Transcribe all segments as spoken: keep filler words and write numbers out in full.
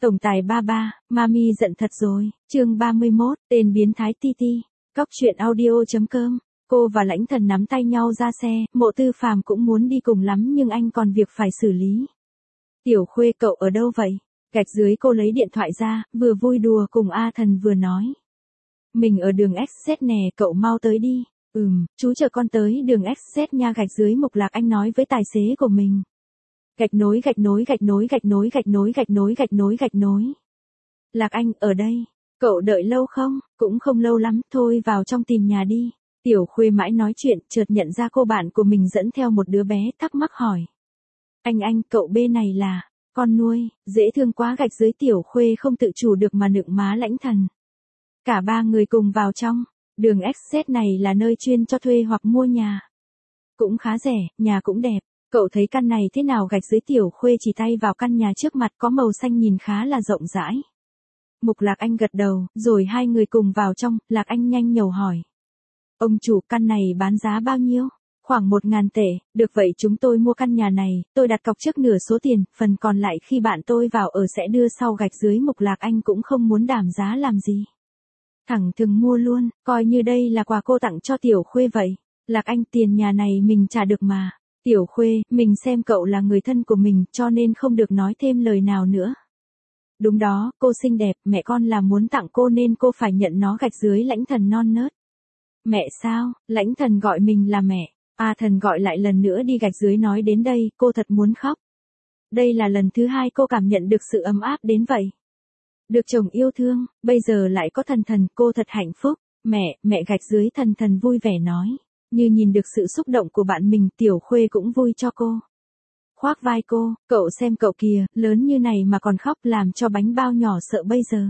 Tổng tài ba ba, Mami giận thật rồi, chương ba mươi mốt, tên biến thái Titi. Cóc truyện audio chấm com. Cô và Lãnh Thần nắm tay nhau ra xe, Mộ Tư Phàm cũng muốn đi cùng lắm nhưng anh còn việc phải xử lý. Tiểu Khuê cậu ở đâu vậy? Gạch dưới cô lấy điện thoại ra, vừa vui đùa cùng A Thần vừa nói. Mình ở đường ích dét nè, cậu mau tới đi. Ừm, chú chờ con tới đường ích dét nha. Gạch dưới Mục Lạc Anh nói với tài xế của mình. Gạch nối gạch nối gạch nối gạch nối gạch nối gạch nối gạch nối gạch nối. Lạc Anh ở đây, cậu đợi lâu không? Cũng không lâu lắm, thôi vào trong tìm nhà đi. Tiểu Khuê mãi nói chuyện, chợt nhận ra cô bạn của mình dẫn theo một đứa bé, thắc mắc hỏi. Anh anh, cậu B này là con nuôi, dễ thương quá. Gạch dưới Tiểu Khuê không tự chủ được mà nựng má Lãnh Thần. Cả ba người cùng vào trong. Đường ích dét này là nơi chuyên cho thuê hoặc mua nhà. Cũng khá rẻ, nhà cũng đẹp. Cậu thấy căn này thế nào? Gạch dưới Tiểu Khuê chỉ tay vào căn nhà trước mặt có màu xanh nhìn khá là rộng rãi. Mục Lạc Anh gật đầu, rồi hai người cùng vào trong. Lạc Anh nhanh nhầu hỏi. Ông chủ, căn này bán giá bao nhiêu? Khoảng một ngàn tệ. Được vậy chúng tôi mua căn nhà này, tôi đặt cọc trước nửa số tiền, phần còn lại khi bạn tôi vào ở sẽ đưa sau. Gạch dưới Mục Lạc Anh cũng không muốn đảm giá làm gì. Thẳng thừng mua luôn, coi như đây là quà cô tặng cho Tiểu Khuê vậy. Lạc Anh, tiền nhà này mình trả được mà. Tiểu Khuê, mình xem cậu là người thân của mình cho nên không được nói thêm lời nào nữa. Đúng đó, cô xinh đẹp, mẹ con là muốn tặng cô nên cô phải nhận nó. Gạch dưới Lãnh Thần non nớt. Mẹ sao? Lãnh Thần gọi mình là mẹ. A Thần gọi lại lần nữa đi. Gạch dưới nói đến đây, cô thật muốn khóc. Đây là lần thứ hai cô cảm nhận được sự ấm áp đến vậy. Được chồng yêu thương, bây giờ lại có Thần Thần, cô thật hạnh phúc. Mẹ, mẹ. Gạch dưới Thần Thần vui vẻ nói. Như nhìn được sự xúc động của bạn mình, Tiểu Khuê cũng vui cho cô. Khoác vai cô, cậu xem cậu kìa, lớn như này mà còn khóc, làm cho bánh bao nhỏ sợ bây giờ.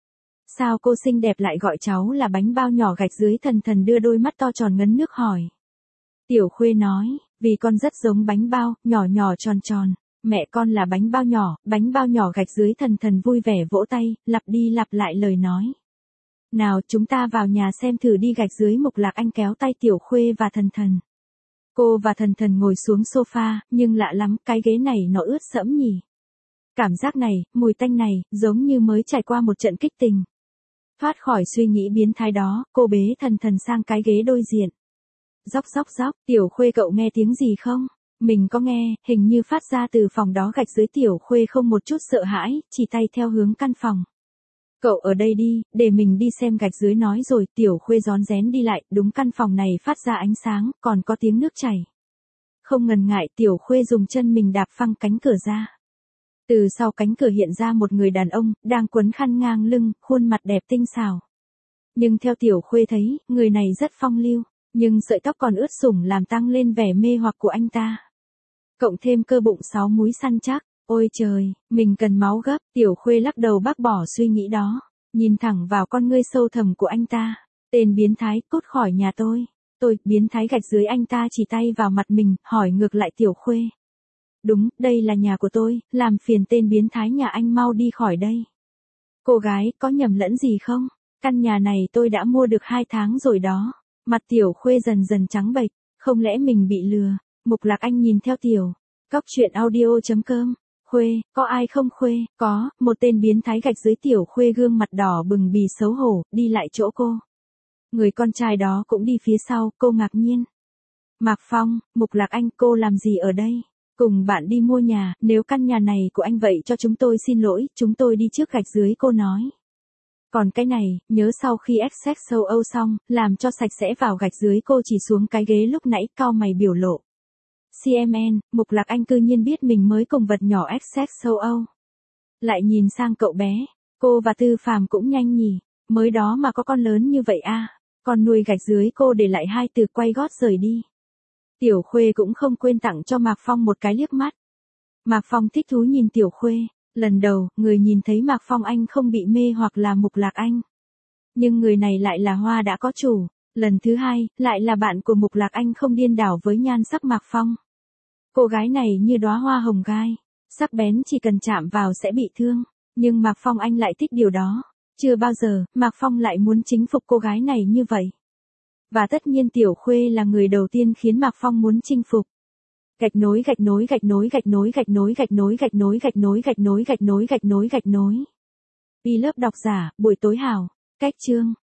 Sao cô xinh đẹp lại gọi cháu là bánh bao nhỏ? Gạch dưới Thần Thần đưa đôi mắt to tròn ngấn nước hỏi. Tiểu Khuê nói, vì con rất giống bánh bao, nhỏ nhỏ tròn tròn. Mẹ con là bánh bao nhỏ, bánh bao nhỏ. Gạch dưới Thần Thần vui vẻ vỗ tay, lặp đi lặp lại lời nói. Nào chúng ta vào nhà xem thử đi. Gạch dưới Mục Lạc Anh kéo tay Tiểu Khuê và Thần Thần. Cô và Thần Thần ngồi xuống sofa, nhưng lạ lắm, cái ghế này nó ướt sẫm nhỉ. Cảm giác này, mùi tanh này, giống như mới trải qua một trận kích tình. Thoát khỏi suy nghĩ biến thái đó, cô bế Thần Thần sang cái ghế đối diện. Róc róc róc, Tiểu Khuê cậu nghe tiếng gì không? Mình có nghe, hình như phát ra từ phòng đó. Gạch dưới Tiểu Khuê không một chút sợ hãi, chỉ tay theo hướng căn phòng. Cậu ở đây đi, để mình đi xem. Gạch dưới nói rồi. Tiểu Khuê rón rén đi lại, đúng căn phòng này phát ra ánh sáng, còn có tiếng nước chảy. Không ngần ngại, Tiểu Khuê dùng chân mình đạp phăng cánh cửa ra. Từ sau cánh cửa hiện ra một người đàn ông, đang quấn khăn ngang lưng, khuôn mặt đẹp tinh xảo. Nhưng theo Tiểu Khuê thấy, người này rất phong lưu, nhưng sợi tóc còn ướt sũng làm tăng lên vẻ mê hoặc của anh ta. Cộng thêm cơ bụng sáu múi săn chắc. Ôi trời, mình cần máu gấp. Tiểu Khuê lắc đầu bác bỏ suy nghĩ đó, nhìn thẳng vào con ngươi sâu thẳm của anh ta. Tên biến thái, cút khỏi nhà tôi. Tôi, biến thái. Gạch dưới anh ta chỉ tay vào mặt mình, hỏi ngược lại Tiểu Khuê. Đúng, đây là nhà của tôi, làm phiền tên biến thái nhà anh mau đi khỏi đây. Cô gái, có nhầm lẫn gì không? Căn nhà này tôi đã mua được hai tháng rồi đó. Mặt Tiểu Khuê dần dần trắng bệch, không lẽ mình bị lừa? Mục Lạc Anh nhìn theo Tiểu. Cóc truyện audio chấm com. Khuê, có ai không Khuê? Có, một tên biến thái. Gạch dưới Tiểu Khuê gương mặt đỏ bừng bì xấu hổ, đi lại chỗ cô. Người con trai đó cũng đi phía sau, cô ngạc nhiên. Mạc Phong, Mục Lạc Anh, cô làm gì ở đây? Cùng bạn đi mua nhà, nếu căn nhà này của anh vậy cho chúng tôi xin lỗi, chúng tôi đi trước. Gạch dưới cô nói. Còn cái này, nhớ sau khi access châu Âu xong, làm cho sạch sẽ vào. Gạch dưới cô chỉ xuống cái ghế lúc nãy, cau mày biểu lộ. xê em en, Mục Lạc Anh cư nhiên biết mình mới cùng vật nhỏ access châu Âu. Lại nhìn sang cậu bé, cô và Tư Phàm cũng nhanh nhỉ, mới đó mà có con lớn như vậy à, con nuôi. Gạch dưới cô để lại hai từ quay gót rời đi. Tiểu Khuê cũng không quên tặng cho Mạc Phong một cái liếc mắt. Mạc Phong thích thú nhìn Tiểu Khuê, lần đầu, người nhìn thấy Mạc Phong anh không bị mê hoặc là Mục Lạc Anh. Nhưng người này lại là hoa đã có chủ, lần thứ hai, lại là bạn của Mục Lạc Anh không điên đảo với nhan sắc Mạc Phong. Cô gái này như đóa hoa hồng gai, sắc bén chỉ cần chạm vào sẽ bị thương, nhưng Mạc Phong anh lại thích điều đó. Chưa bao giờ, Mạc Phong lại muốn chinh phục cô gái này như vậy. Và tất nhiên Tiểu Khuê là người đầu tiên khiến Mạc Phong muốn chinh phục. Gạch nối gạch nối gạch nối gạch nối gạch nối gạch nối gạch nối gạch nối gạch nối gạch nối gạch nối gạch nối. Vlog độc giả, buổi tối hảo. Cách chương